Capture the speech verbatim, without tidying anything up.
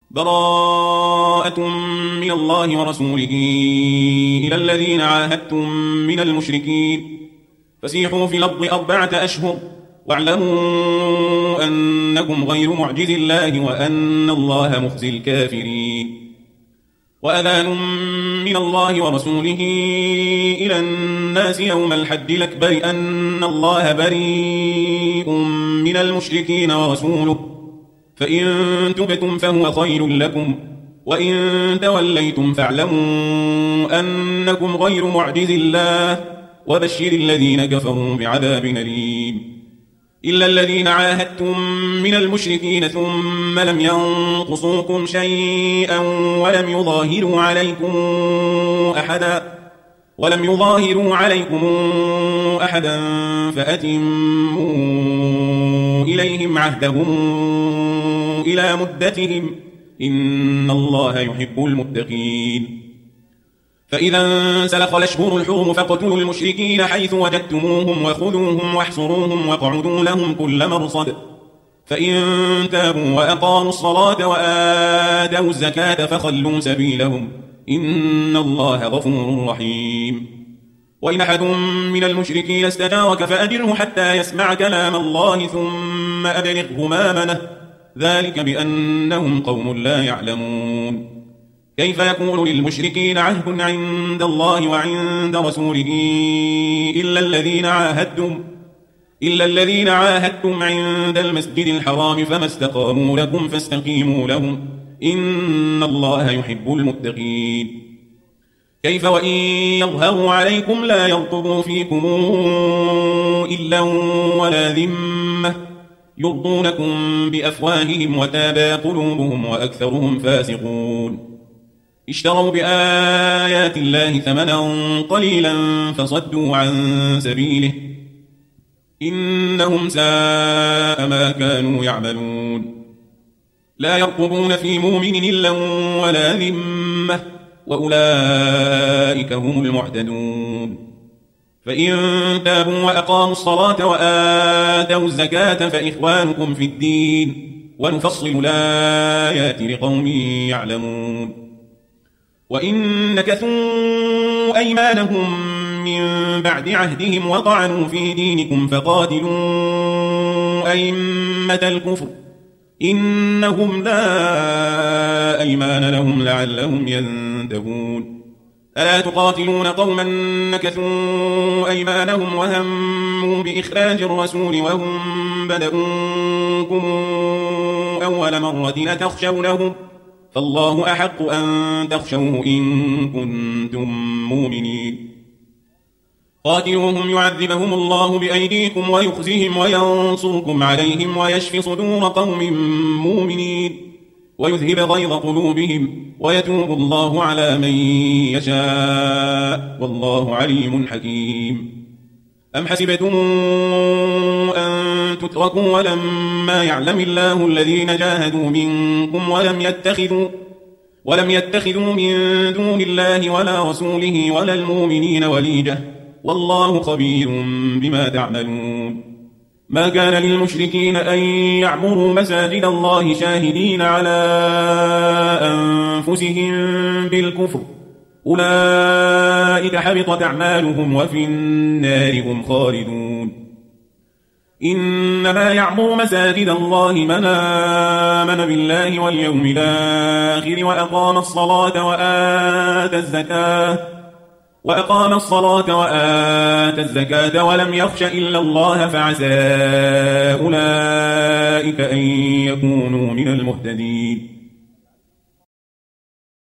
براءة من الله ورسوله إلى الذين عاهدتم من المشركين فسيحوا في الأرض أربعة أشهر واعلموا أنكم غير معجز الله وأن الله مخزي الكافرين. وأذان من الله ورسوله إلى الناس يوم الحج الأكبر أن الله بريء من المشركين ورسوله فإن تبتم فهو خير لكم وإن توليتم فاعلموا أنكم غير معجز الله وبشر الذين كفروا بعذاب أليم. إلا الذين عاهدتم من المشركين ثم لم ينقصوكم شيئا ولم يظاهروا عليكم أحدا ولم يظاهروا عليكم أحدا فأتموا إليهم عهدهم إلى مدتهم إن الله يحب المتقين. فإذا انسلخ الأشهر الحرم فاقتلوا المشركين حيث وجدتموهم وخذوهم واحصروهم واقعدوا لهم كل مرصد فإن تابوا وأقاموا الصلاة وآتوا الزكاة فخلوا سبيلهم إن الله غفور رحيم. وإن أحد من المشركين استجارك فأجره حتى يسمع كلام الله ثم أبلغه مأمنه ذلك بأنهم قوم لا يعلمون. كيف يكون للمشركين عهد عند الله وعند رسوله إلا الذين عاهدتم إلا الذين عاهدتم عند المسجد الحرام فما استقاموا لكم فاستقيموا لهم إن الله يحب المتقين. كيف وإن يظهروا عليكم لا يرقبوا فيكم إلا ولا ذمة يرضونكم بأفواههم وتابى قلوبهم وأكثرهم فاسقون. اشتروا بآيات الله ثمنا قليلا فصدوا عن سبيله إنهم ساء ما كانوا يعملون. لا يرقبون في مؤمن إلا ولا ذمة وأولئك هم المعتدون. فإن تابوا وأقاموا الصلاة وآتوا الزكاة فإخوانكم في الدين ونفصل الآيات لقوم يعلمون. وإن نكثوا أيمانهم من بعد عهدهم وطعنوا في دينكم فقاتلوا أئمة الكفر إنهم لا أيمان لهم لعلهم ينتهون. ألا تقاتلون قوما نكثوا أيمانهم وهموا بإخراج الرسول وهم بدؤوكم أول مرة لتخشونهم فالله أحق أن تخشوه إن كنتم مؤمنين. قاتلوهم يعذبهم الله بأيديكم ويخزهم وينصركم عليهم ويشفي صدور قوم مؤمنين ويذهب غيظ قلوبهم ويتوب الله على من يشاء والله عليم حكيم. أم حسبتم أن تتركوا ولما يعلم الله الذين جاهدوا منكم ولم يتخذوا ولم يتخذوا من دون الله ولا رسوله ولا المؤمنين وليجة والله خبير بما تعملون. ما كان للمشركين أن يعمروا مساجد الله شاهدين على أنفسهم بالكفر أولئك حبطت أعمالهم وفي النار هم خالدون. إنما يعمر مساجد الله من آمن بالله واليوم الآخر وأقام الصلاة وآتى الزكاة وأقام الصلاة وآتى الزكاة ولم يخش إلا الله فعسى أولئك أن يكونوا من المهتدين.